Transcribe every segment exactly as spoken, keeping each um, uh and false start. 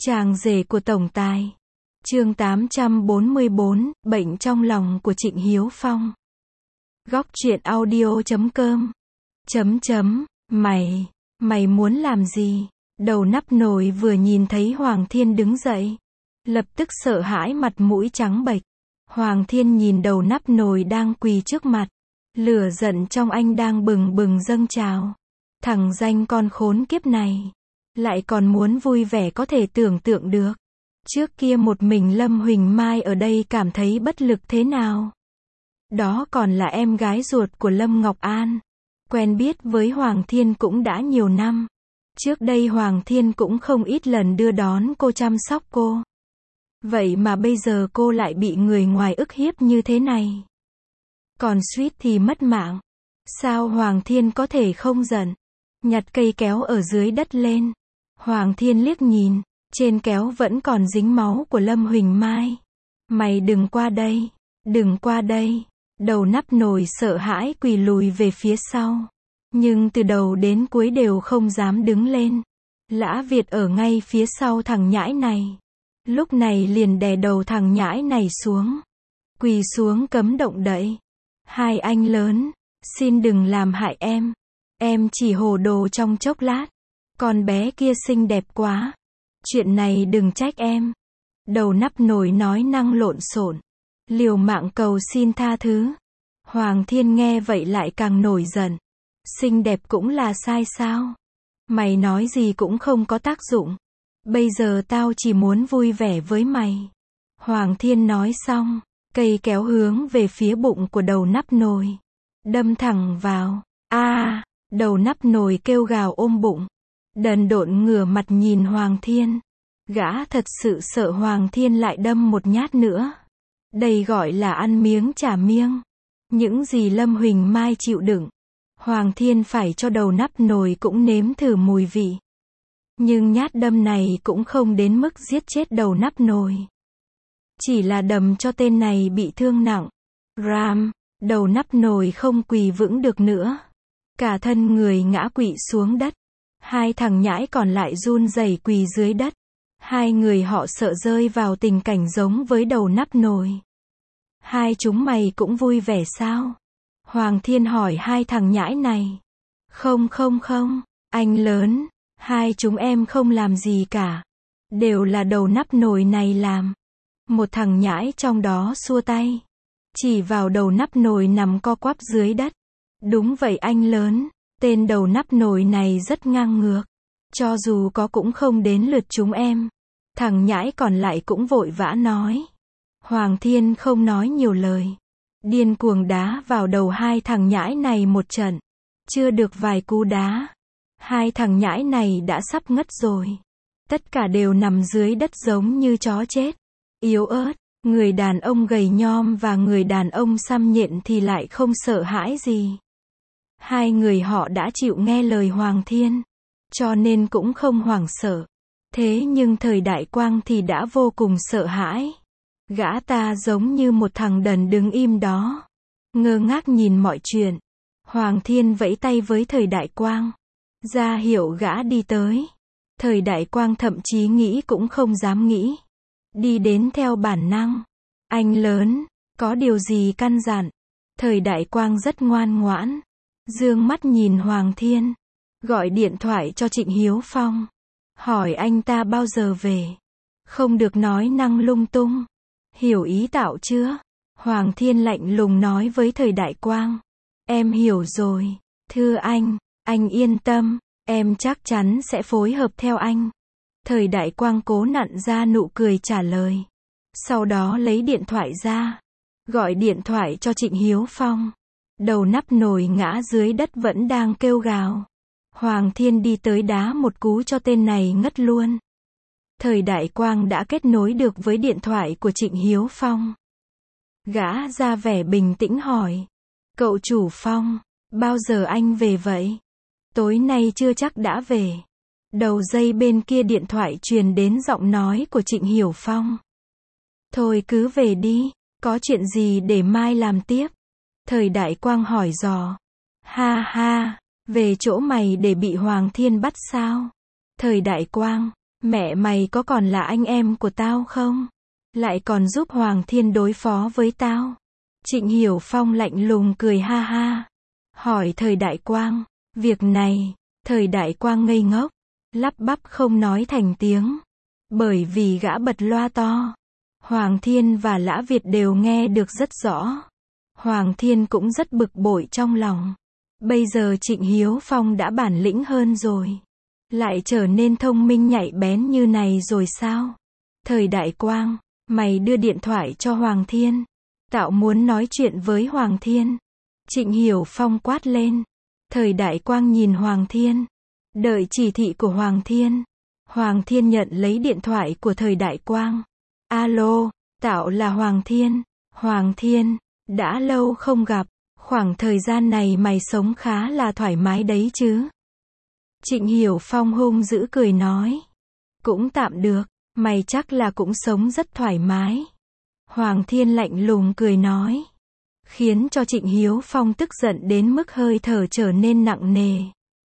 Chàng rể của tổng tài. Chương tám trăm bốn mươi bốn, bệnh trong lòng của Trịnh Hiếu Phong. Góc truyện audio chấm com. Chấm chấm, mày, mày muốn làm gì? Đầu nắp nồi vừa nhìn thấy Hoàng Thiên đứng dậy, lập tức sợ hãi mặt mũi trắng bệch. Hoàng Thiên nhìn đầu nắp nồi đang quỳ trước mặt, lửa giận trong anh đang bừng bừng dâng trào. Thằng danh con khốn kiếp này, lại còn muốn vui vẻ có thể tưởng tượng được. Trước kia một mình Lâm Huỳnh Mai ở đây cảm thấy bất lực thế nào. Đó còn là em gái ruột của Lâm Ngọc An. Quen biết với Hoàng Thiên cũng đã nhiều năm. Trước đây Hoàng Thiên cũng không ít lần đưa đón cô, chăm sóc cô. Vậy mà bây giờ cô lại bị người ngoài ức hiếp như thế này. Còn suýt thì mất mạng. Sao Hoàng Thiên có thể không giận? Nhặt cây kéo ở dưới đất lên. Hoàng Thiên liếc nhìn, trên kéo vẫn còn dính máu của Lâm Huỳnh Mai. Mày đừng qua đây, đừng qua đây. Đầu nắp nồi sợ hãi quỳ lùi về phía sau. Nhưng từ đầu đến cuối đều không dám đứng lên. Lã Việt ở ngay phía sau thằng nhãi này. Lúc này liền đè đầu thằng nhãi này xuống. Quỳ xuống cấm động đậy. Hai anh lớn, xin đừng làm hại em. Em chỉ hồ đồ trong chốc lát. Con bé kia xinh đẹp quá. Chuyện này đừng trách em. Đầu nắp nồi nói năng lộn xộn, liều mạng cầu xin tha thứ. Hoàng Thiên nghe vậy lại càng nổi giận. Xinh đẹp cũng là sai sao? Mày nói gì cũng không có tác dụng. Bây giờ tao chỉ muốn vui vẻ với mày. Hoàng Thiên nói xong, cây kéo hướng về phía bụng của đầu nắp nồi, đâm thẳng vào. A, à, đầu nắp nồi kêu gào ôm bụng, đần độn ngửa mặt nhìn Hoàng Thiên. Gã thật sự sợ Hoàng Thiên lại đâm một nhát nữa. Đây gọi là ăn miếng trả miếng. Những gì Lâm Huỳnh Mai chịu đựng, Hoàng Thiên phải cho đầu nắp nồi cũng nếm thử mùi vị. Nhưng nhát đâm này cũng không đến mức giết chết đầu nắp nồi. Chỉ là đâm cho tên này bị thương nặng. Ram, đầu nắp nồi không quỳ vững được nữa. Cả thân người ngã quỵ xuống đất. Hai thằng nhãi còn lại run rẩy quỳ dưới đất. Hai người họ sợ rơi vào tình cảnh giống với đầu nắp nồi. Hai chúng mày cũng vui vẻ sao? Hoàng Thiên hỏi hai thằng nhãi này. Không không không, anh lớn, hai chúng em không làm gì cả. Đều là đầu nắp nồi này làm. Một thằng nhãi trong đó xua tay, chỉ vào đầu nắp nồi nằm co quắp dưới đất. Đúng vậy anh lớn, tên đầu nắp nồi này rất ngang ngược. Cho dù có cũng không đến lượt chúng em. Thằng nhãi còn lại cũng vội vã nói. Hoàng Thiên không nói nhiều lời, điên cuồng đá vào đầu hai thằng nhãi này một trận. Chưa được vài cú đá, hai thằng nhãi này đã sắp ngất rồi. Tất cả đều nằm dưới đất giống như chó chết, yếu ớt. Người đàn ông gầy nhom và người đàn ông xăm nhện thì lại không sợ hãi gì. Hai người họ đã chịu nghe lời Hoàng Thiên, cho nên cũng không hoảng sợ. Thế nhưng thời Đại Quang thì đã vô cùng sợ hãi. Gã ta giống như một thằng đần đứng im đó, ngơ ngác nhìn mọi chuyện. Hoàng Thiên vẫy tay với thời Đại Quang, ra hiệu gã đi tới. Thời Đại Quang thậm chí nghĩ cũng không dám nghĩ, đi đến theo bản năng. Anh lớn, có điều gì căn dặn? Thời Đại Quang rất ngoan ngoãn, dương mắt nhìn Hoàng Thiên, gọi điện thoại cho Trịnh Hiếu Phong, hỏi anh ta bao giờ về. Không được nói năng lung tung. Hiểu ý tạo chưa? Hoàng Thiên lạnh lùng nói với thời Đại Quang. Em hiểu rồi. Thưa anh, anh yên tâm, em chắc chắn sẽ phối hợp theo anh. Thời Đại Quang cố nặn ra nụ cười trả lời. Sau đó lấy điện thoại ra, gọi điện thoại cho Trịnh Hiếu Phong. Đầu nắp nồi ngã dưới đất vẫn đang kêu gào. Hoàng Thiên đi tới đá một cú cho tên này ngất luôn. Thời Đại Quang đã kết nối được với điện thoại của Trịnh Hiếu Phong. Gã ra vẻ bình tĩnh hỏi. Cậu chủ Phong, bao giờ anh về vậy? Tối nay chưa chắc đã về. Đầu dây bên kia điện thoại truyền đến giọng nói của Trịnh Hiếu Phong. Thôi cứ về đi, có chuyện gì để mai làm tiếp? Thời Đại Quang hỏi dò. Ha ha, về chỗ mày để bị Hoàng Thiên bắt sao? Thời Đại Quang, Mẹ mày có còn là anh em của tao không? Lại còn giúp Hoàng Thiên đối phó với tao. Trịnh Hiểu Phong lạnh lùng cười ha ha. Hỏi Thời Đại Quang. Việc này, Thời Đại Quang ngây ngốc. Lắp bắp không nói thành tiếng. Bởi vì gã bật loa to. Hoàng Thiên và Lã Việt đều nghe được rất rõ. Hoàng Thiên cũng rất bực bội trong lòng. Bây giờ Trịnh Hiếu Phong đã bản lĩnh hơn rồi. Lại trở nên thông minh nhạy bén như này rồi sao? Thời Đại Quang, mày đưa điện thoại cho Hoàng Thiên. Tao muốn nói chuyện với Hoàng Thiên. Trịnh Hiểu Phong quát lên. Thời Đại Quang nhìn Hoàng Thiên. Đợi chỉ thị của Hoàng Thiên. Hoàng Thiên nhận lấy điện thoại của Thời Đại Quang. Alo, tao là Hoàng Thiên. Hoàng Thiên, đã lâu không gặp. Khoảng thời gian này mày sống khá là thoải mái đấy chứ? Trịnh Hiểu Phong hung dữ cười nói. Cũng tạm được, mày chắc là cũng sống rất thoải mái. Hoàng Thiên lạnh lùng cười nói. Khiến cho Trịnh Hiếu Phong tức giận đến mức hơi thở trở nên nặng nề.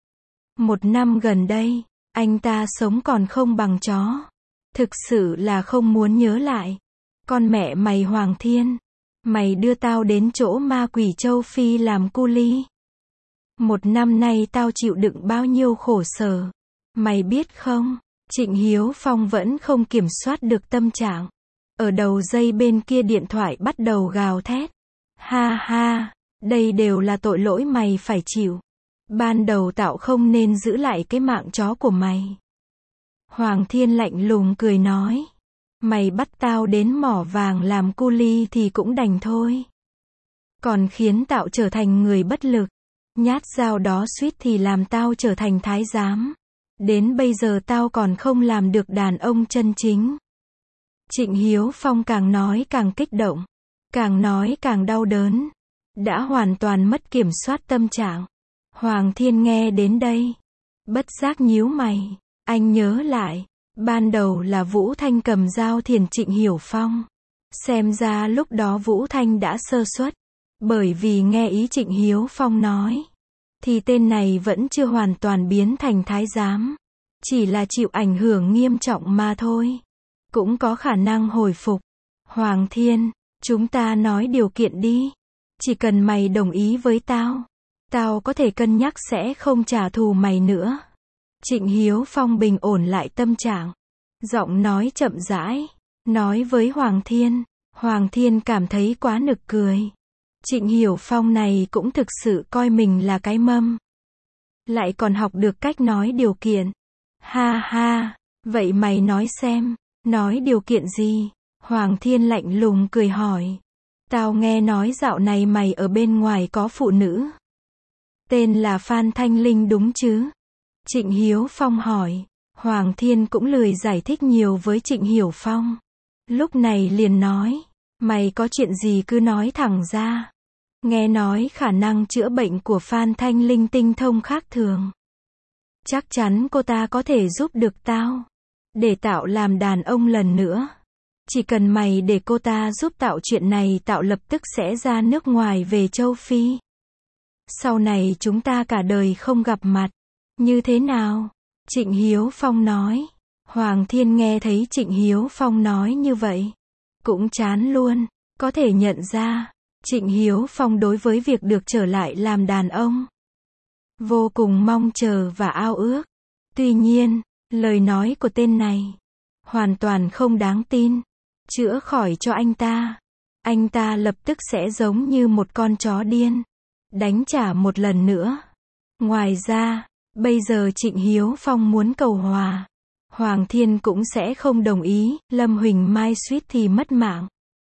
Một năm gần đây, anh ta sống còn không bằng chó. Thực sự là không muốn nhớ lại. Con mẹ mày Hoàng Thiên. Mày đưa tao đến chỗ ma quỷ châu Phi làm cu li. Một năm nay tao chịu đựng bao nhiêu khổ sở. Mày biết không? Trịnh Hiếu Phong vẫn không kiểm soát được tâm trạng. Ở đầu dây bên kia điện thoại bắt đầu gào thét. Ha ha, đây đều là tội lỗi mày phải chịu. Ban đầu tao không nên giữ lại cái mạng chó của mày. Hoàng Thiên lạnh lùng cười nói. Mày bắt tao đến mỏ vàng làm cu li thì cũng đành thôi. Còn khiến tao trở thành người bất lực. Nhát dao đó suýt thì làm tao trở thành thái giám. Đến bây giờ tao còn không làm được đàn ông chân chính. Trịnh Hiếu Phong càng nói càng kích động. Càng nói càng đau đớn. Đã hoàn toàn mất kiểm soát tâm trạng. Hoàng Thiên nghe đến đây. Bất giác nhíu mày. Anh nhớ lại. Ban đầu là Vũ Thanh cầm dao thiền Trịnh Hiểu Phong. Xem ra lúc đó Vũ Thanh đã sơ suất. Bởi vì nghe ý Trịnh Hiếu Phong nói. Thì tên này vẫn chưa hoàn toàn biến thành thái giám. Chỉ là chịu ảnh hưởng nghiêm trọng mà thôi. Cũng có khả năng hồi phục. Hoàng Thiên, chúng ta nói điều kiện đi. Chỉ cần mày đồng ý với tao. Tao có thể cân nhắc sẽ không trả thù mày nữa. Trịnh Hiếu Phong bình ổn lại tâm trạng. Giọng nói chậm rãi. Nói với Hoàng Thiên. Hoàng Thiên cảm thấy quá nực cười. Trịnh Hiểu Phong này cũng thực sự coi mình là cái mâm. Lại còn học được cách nói điều kiện. Ha ha, vậy mày nói xem, nói điều kiện gì? Hoàng Thiên lạnh lùng cười hỏi. Tao nghe nói dạo này mày ở bên ngoài có phụ nữ. Tên là Phan Thanh Linh đúng chứ? Trịnh Hiếu Phong hỏi. Hoàng Thiên cũng lười giải thích nhiều với Trịnh Hiểu Phong. Lúc này liền nói. Mày có chuyện gì cứ nói thẳng ra. Nghe nói khả năng chữa bệnh của Phan Thanh Linh tinh thông khác thường. Chắc chắn cô ta có thể giúp được tao. Để tạo làm đàn ông lần nữa. Chỉ cần mày để cô ta giúp tạo chuyện này, tạo lập tức sẽ ra nước ngoài về châu Phi. Sau này chúng ta cả đời không gặp mặt. Như thế nào? Trịnh Hiếu Phong nói. Hoàng Thiên nghe thấy Trịnh Hiếu Phong nói như vậy. Cũng chán luôn. Có thể nhận ra. Trịnh Hiếu Phong đối với việc được trở lại làm đàn ông. Vô cùng mong chờ và ao ước. Tuy nhiên, lời nói của tên này. Hoàn toàn không đáng tin. Chữa khỏi cho anh ta. Anh ta lập tức sẽ giống như một con chó điên. Đánh trả một lần nữa. Ngoài ra, bây giờ Trịnh Hiếu Phong muốn cầu hòa. Hoàng Thiên cũng sẽ không đồng ý. Lâm Huỳnh Mai suýt thì mất mạng.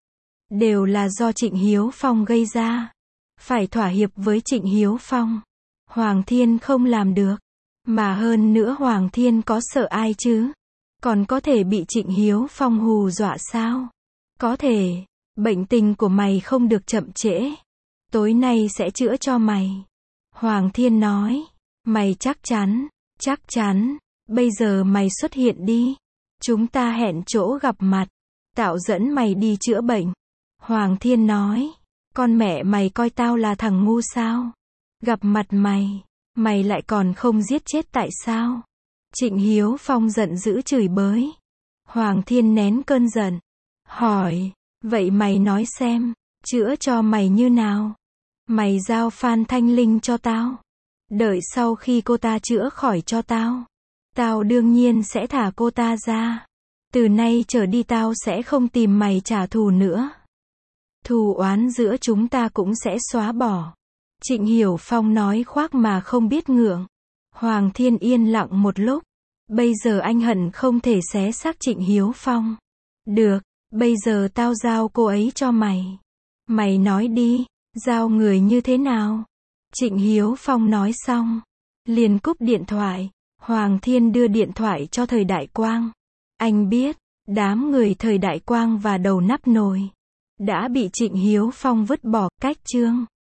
Đều là do Trịnh Hiếu Phong gây ra. Phải thỏa hiệp với Trịnh Hiếu Phong. Hoàng Thiên không làm được. Mà hơn nữa Hoàng Thiên có sợ ai chứ? Còn có thể bị Trịnh Hiếu Phong hù dọa sao? Có thể. Bệnh tình của mày không được chậm trễ. Tối nay sẽ chữa cho mày. Hoàng Thiên nói. Mày chắc chắn. Chắc chắn. Bây giờ mày xuất hiện đi. Chúng ta hẹn chỗ gặp mặt. Tạo dẫn mày đi chữa bệnh. Hoàng Thiên nói. Con mẹ mày coi tao là thằng ngu sao? Gặp mặt mày. Mày lại còn không giết chết tại sao? Trịnh Hiếu Phong giận dữ chửi bới. Hoàng Thiên nén cơn giận. Hỏi, vậy mày nói xem, chữa cho mày như nào? Mày giao Phan Thanh Linh cho tao. Đợi sau khi cô ta chữa khỏi cho tao, tao đương nhiên sẽ thả cô ta ra. Từ nay trở đi tao sẽ không tìm mày trả thù nữa. Thù oán giữa chúng ta cũng sẽ xóa bỏ. Trịnh Hiểu Phong nói khoác mà không biết ngượng. Hoàng Thiên yên lặng một lúc. Bây giờ anh hận không thể xé xác Trịnh Hiếu Phong. Được, bây giờ tao giao cô ấy cho mày. Mày nói đi, giao người như thế nào? Trịnh Hiếu Phong nói xong, liền cúp điện thoại. Hoàng Thiên đưa điện thoại cho Thời Đại Quang. Anh biết, đám người Thời Đại Quang và Đầu Nắp Nồi đã bị Trịnh Hiếu Phong vứt bỏ. Cách chương